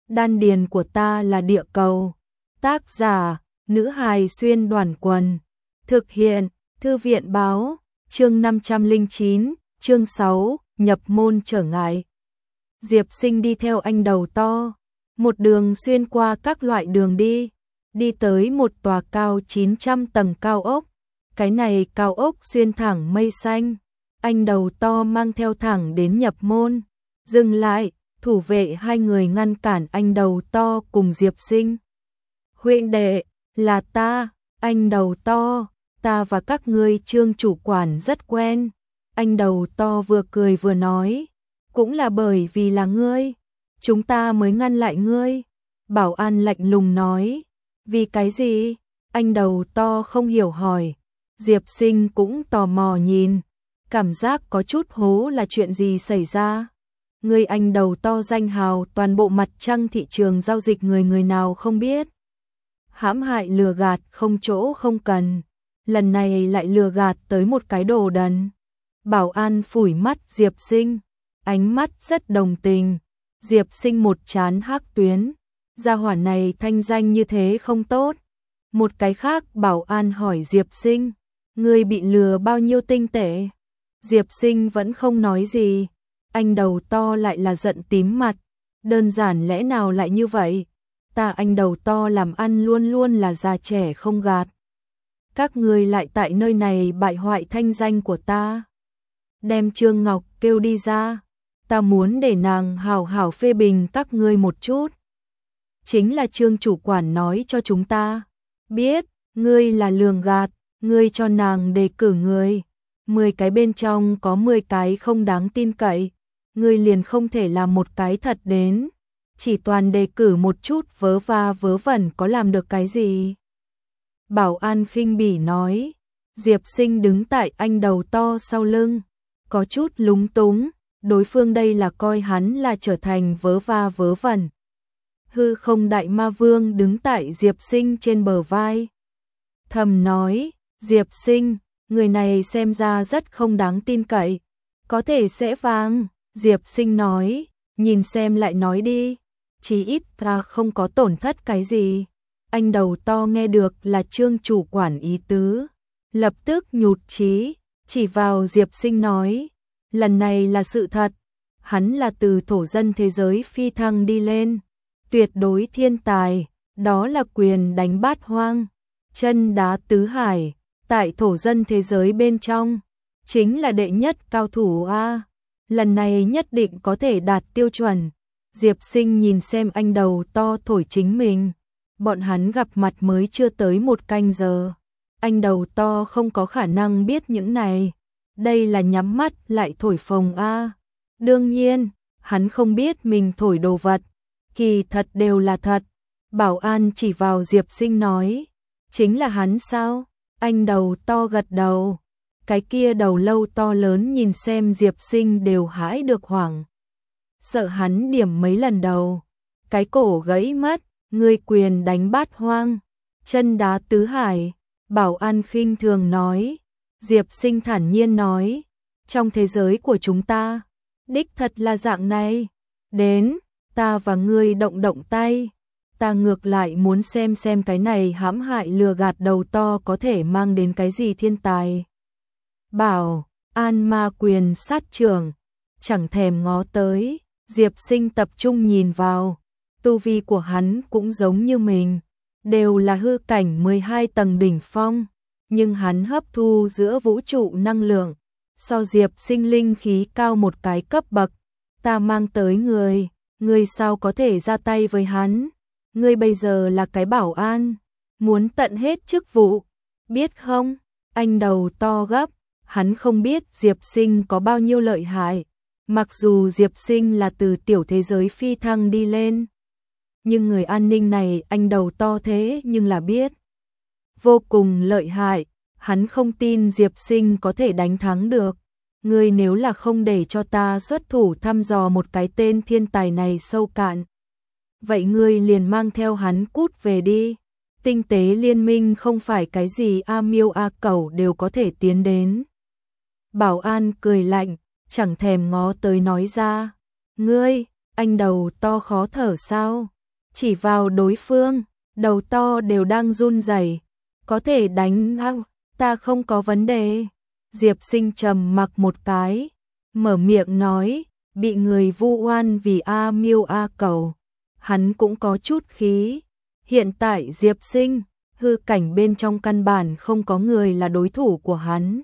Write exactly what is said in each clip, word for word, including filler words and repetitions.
Đan điền của ta là địa cầu. Tác giả, nữ hài xuyên đoàn quần. Thực hiện, thư viện báo, chương năm trăm lẻ chín, chương sáu, nhập môn trở ngại. Diệp Sinh đi theo anh đầu to, một đường xuyên qua các loại đường đi, đi tới một tòa cao chín trăm tầng cao ốc. Cái này cao ốc xuyên thẳng mây xanh, anh đầu to mang theo thẳng đến nhập môn. Dừng lại, thủ vệ hai người ngăn cản anh đầu to cùng Diệp Sinh. Huynh đệ, là ta, anh đầu to, ta và các ngươi Trương chủ quản rất quen. Anh đầu to vừa cười vừa nói, cũng là bởi vì là ngươi, chúng ta mới ngăn lại ngươi. Bảo an lạnh lùng nói, vì cái gì? Anh đầu to không hiểu hỏi. Diệp Sinh cũng tò mò nhìn, cảm giác có chút hố là chuyện gì xảy ra. Người anh đầu to danh hào toàn bộ mặt trăng thị trường giao dịch người người nào không biết. Hãm hại lừa gạt không chỗ không cần, lần này lại lừa gạt tới một cái đồ đần. Bảo an phủi mắt Diệp Sinh, ánh mắt rất đồng tình. Diệp Sinh một trán hắc tuyến, gia hỏa này thanh danh như thế không tốt. Một cái khác bảo an hỏi Diệp Sinh, ngươi bị lừa bao nhiêu tinh tệ? Diệp Sinh vẫn không nói gì. Anh đầu to lại là giận tím mặt, đơn giản lẽ nào lại như vậy? Ta anh đầu to làm ăn luôn luôn là già trẻ không gạt. Các ngươi lại tại nơi này bại hoại thanh danh của ta. Đem Trương Ngọc kêu đi ra, ta muốn để nàng hảo hảo phê bình các ngươi một chút. Chính là Trương chủ quản nói cho chúng ta biết, ngươi là lường gạt, ngươi cho nàng đề cử người, mười cái bên trong có mười cái không đáng tin cậy, ngươi liền không thể làm một cái thật đến, chỉ toàn đề cử một chút vớ va vớ vẩn có làm được cái gì. Bảo an khinh bỉ nói. Diệp Sinh đứng tại anh đầu to sau lưng, có chút lúng túng, đối phương đây là coi hắn là trở thành vớ va vớ vẩn. Hư không đại ma vương đứng tại Diệp Sinh trên bờ vai, thầm nói, Diệp Sinh, người này xem ra rất không đáng tin cậy, có thể sẽ vàng. Diệp Sinh nói, nhìn xem lại nói đi, chí ít ta không có tổn thất cái gì. Anh đầu to nghe được là Trương chủ quản ý tứ, lập tức nhụt chí, chỉ vào Diệp Sinh nói, lần này là sự thật, hắn là từ thổ dân thế giới phi thăng đi lên, tuyệt đối thiên tài, đó là quyền đánh bát hoang, chân đá tứ hải, tại thổ dân thế giới bên trong, chính là đệ nhất cao thủ a. Lần này nhất định có thể đạt tiêu chuẩn. Diệp Sinh nhìn xem anh đầu to thổi chính mình. Bọn hắn gặp mặt mới chưa tới một canh giờ. Anh đầu to không có khả năng biết những này. Đây là nhắm mắt lại thổi phồng a. Đương nhiên, hắn không biết mình thổi đồ vật. Kỳ thật đều là thật. Bảo an chỉ vào Diệp Sinh nói. Chính là hắn sao? Anh đầu to gật đầu. Cái kia đầu lâu to lớn nhìn xem Diệp Sinh đều hãi được hoảng. Sợ hắn điểm mấy lần đầu. Cái cổ gãy mất, ngươi quyền đánh bát hoang, chân đá tứ hải. Bảo an khinh thường nói. Diệp Sinh thản nhiên nói, trong thế giới của chúng ta, đích thật là dạng này. Đến, ta và ngươi động động tay. Ta ngược lại muốn xem xem cái này hãm hại lừa gạt đầu to có thể mang đến cái gì thiên tài. Bảo an ma quyền sát trưởng, chẳng thèm ngó tới. Diệp Sinh tập trung nhìn vào, tu vi của hắn cũng giống như mình, đều là hư cảnh mười hai tầng đỉnh phong, nhưng hắn hấp thu giữa vũ trụ năng lượng, so Diệp Sinh linh khí cao một cái cấp bậc. Ta mang tới người, người sao có thể ra tay với hắn? Ngươi bây giờ là cái bảo an, muốn tận hết chức vụ, biết không? Anh đầu to gấp. Hắn không biết Diệp Sinh có bao nhiêu lợi hại, mặc dù Diệp Sinh là từ tiểu thế giới phi thăng đi lên. Nhưng người an ninh này anh đầu to thế nhưng là biết. Vô cùng lợi hại, hắn không tin Diệp Sinh có thể đánh thắng được. Ngươi nếu là không để cho ta xuất thủ thăm dò một cái tên thiên tài này sâu cạn, vậy ngươi liền mang theo hắn cút về đi. Tinh tế liên minh không phải cái gì A Miêu A Cẩu đều có thể tiến đến. Bảo an cười lạnh, chẳng thèm ngó tới nói ra. Ngươi, anh đầu to khó thở sao? chỉ vào đối phương, đầu to đều đang run rẩy. Có thể đánh ao, ta không có vấn đề. Diệp Sinh trầm mặc một cái, mở miệng nói, bị người vu oan vì A Miêu A Cẩu. Hắn cũng có chút khí. Hiện tại Diệp Sinh, hư cảnh bên trong căn bản không có người là đối thủ của hắn.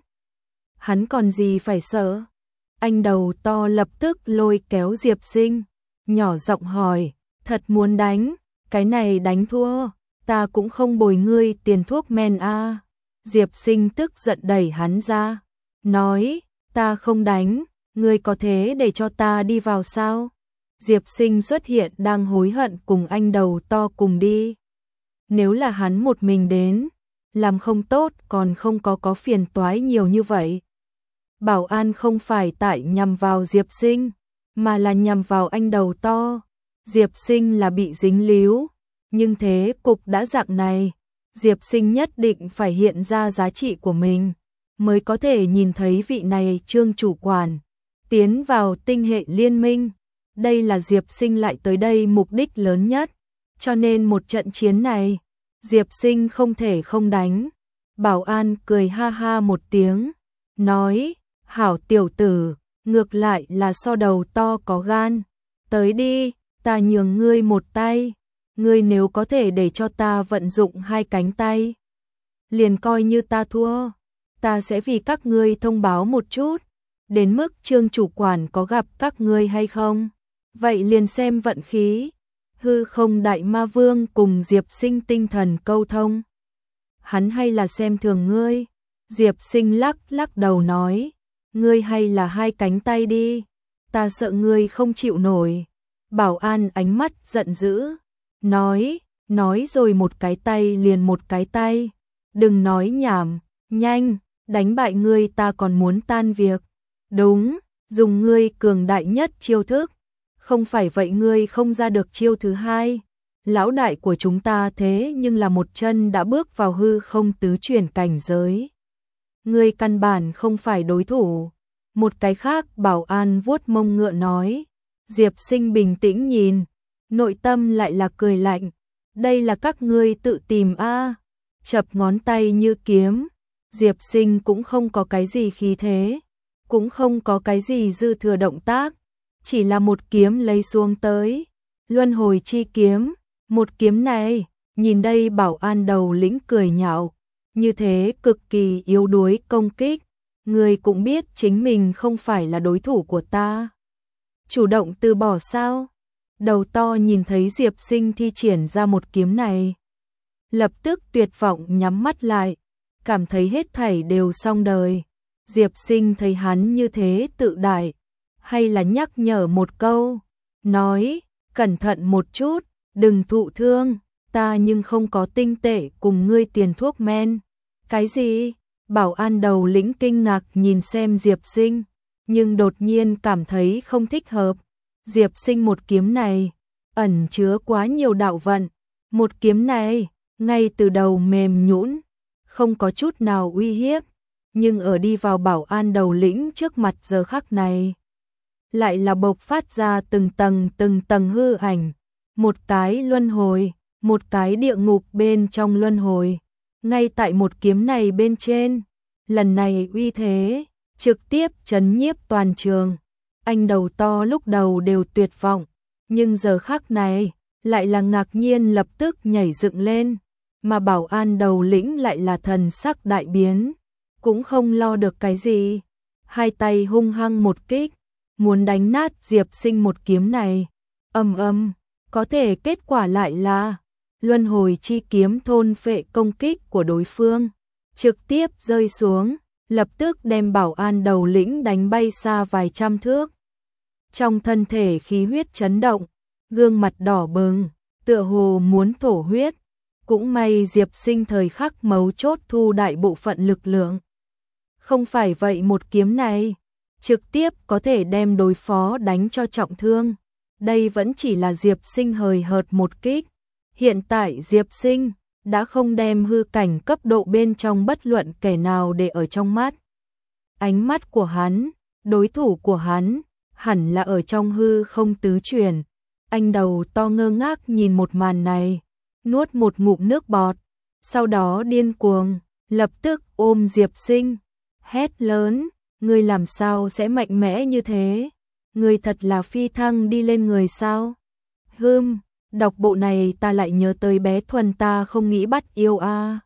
Hắn còn gì phải sợ? Anh đầu to lập tức lôi kéo Diệp Sinh, nhỏ giọng hỏi, thật muốn đánh, cái này đánh thua, ta cũng không bồi ngươi tiền thuốc men a. Diệp Sinh tức giận đẩy hắn ra, nói, ta không đánh, ngươi có thế để cho ta đi vào sao? Diệp Sinh xuất hiện đang hối hận cùng anh đầu to cùng đi. Nếu là hắn một mình đến, làm không tốt còn không có có phiền toái nhiều như vậy. Bảo an không phải tại nhằm vào Diệp Sinh, mà là nhằm vào anh đầu to. Diệp Sinh là bị dính líu, nhưng thế cục đã dạng này, Diệp Sinh nhất định phải hiện ra giá trị của mình, mới có thể nhìn thấy vị này Trương chủ quản tiến vào tinh hệ liên minh. Đây là Diệp Sinh lại tới đây mục đích lớn nhất, cho nên một trận chiến này, Diệp Sinh không thể không đánh. Bảo an cười ha ha một tiếng, nói, hảo tiểu tử, ngược lại là so đầu to có gan, tới đi, ta nhường ngươi một tay, ngươi nếu có thể để cho ta vận dụng hai cánh tay, liền coi như ta thua, ta sẽ vì các ngươi thông báo một chút, đến mức Trương chủ quản có gặp các ngươi hay không, vậy liền xem vận khí. Hư không đại ma vương cùng Diệp Sinh tinh thần câu thông. Hắn hay là xem thường ngươi? Diệp Sinh lắc lắc đầu nói, ngươi hay là hai cánh tay đi, ta sợ ngươi không chịu nổi. Bảo an ánh mắt giận dữ, nói, nói rồi một cái tay liền một cái tay, đừng nói nhảm, nhanh, đánh bại ngươi ta còn muốn tan việc. Đúng, dùng ngươi cường đại nhất chiêu thức, không phải vậy ngươi không ra được chiêu thứ hai. Lão đại của chúng ta thế nhưng là một chân đã bước vào hư không tứ chuyển cảnh giới. Ngươi căn bản không phải đối thủ. Một cái khác bảo an vuốt mông ngựa nói. Diệp Sinh bình tĩnh nhìn, nội tâm lại là cười lạnh. Đây là các ngươi tự tìm a. À. Chập ngón tay như kiếm. Diệp Sinh cũng không có cái gì khí thế, cũng không có cái gì dư thừa động tác, chỉ là một kiếm lấy xuống tới. Luân hồi chi kiếm, một kiếm này, nhìn đây bảo an đầu lĩnh cười nhạo, như thế cực kỳ yếu đuối công kích, người cũng biết chính mình không phải là đối thủ của ta. Chủ động từ bỏ sao? Đầu to nhìn thấy Diệp Sinh thi triển ra một kiếm này, lập tức tuyệt vọng nhắm mắt lại, cảm thấy hết thảy đều xong đời. Diệp Sinh thấy hắn như thế tự đại, hay là nhắc nhở một câu, nói, cẩn thận một chút, đừng thụ thương, ta nhưng không có tinh tệ cùng ngươi tiền thuốc men. Cái gì? Bảo an đầu lĩnh kinh ngạc nhìn xem Diệp Sinh, nhưng đột nhiên cảm thấy không thích hợp. Diệp Sinh một kiếm này, ẩn chứa quá nhiều đạo vận, một kiếm này, ngay từ đầu mềm nhũn, không có chút nào uy hiếp, nhưng ở đi vào bảo an đầu lĩnh trước mặt giờ khắc này, lại là bộc phát ra từng tầng từng tầng hư ảnh, một cái luân hồi, một cái địa ngục bên trong luân hồi, ngay tại một kiếm này bên trên, lần này uy thế, trực tiếp chấn nhiếp toàn trường. Anh đầu to lúc đầu đều tuyệt vọng, nhưng giờ khắc này, lại là ngạc nhiên lập tức nhảy dựng lên, mà bảo an đầu lĩnh lại là thần sắc đại biến, cũng không lo được cái gì, hai tay hung hăng một kích, muốn đánh nát Diệp Sinh một kiếm này. Âm âm, có thể kết quả lại là luân hồi chi kiếm thôn phệ công kích của đối phương, trực tiếp rơi xuống, lập tức đem bảo an đầu lĩnh đánh bay xa vài trăm thước. Trong thân thể khí huyết chấn động, gương mặt đỏ bừng, tựa hồ muốn thổ huyết. Cũng may Diệp Sinh thời khắc mấu chốt thu đại bộ phận lực lượng. Không phải vậy một kiếm này, trực tiếp có thể đem đối phó đánh cho trọng thương. Đây vẫn chỉ là Diệp Sinh hời hợt một kích. Hiện tại Diệp Sinh đã không đem hư cảnh cấp độ bên trong bất luận kẻ nào để ở trong mắt. Ánh mắt của hắn, đối thủ của hắn, hẳn là ở trong hư không tứ chuyển. Anh đầu to ngơ ngác nhìn một màn này, nuốt một ngụm nước bọt, sau đó điên cuồng, lập tức ôm Diệp Sinh, hét lớn, ngươi làm sao sẽ mạnh mẽ như thế? Ngươi thật là phi thăng đi lên người sao? Hừm, đọc bộ này ta lại nhớ tới bé Thuần ta không nghĩ bắt yêu a.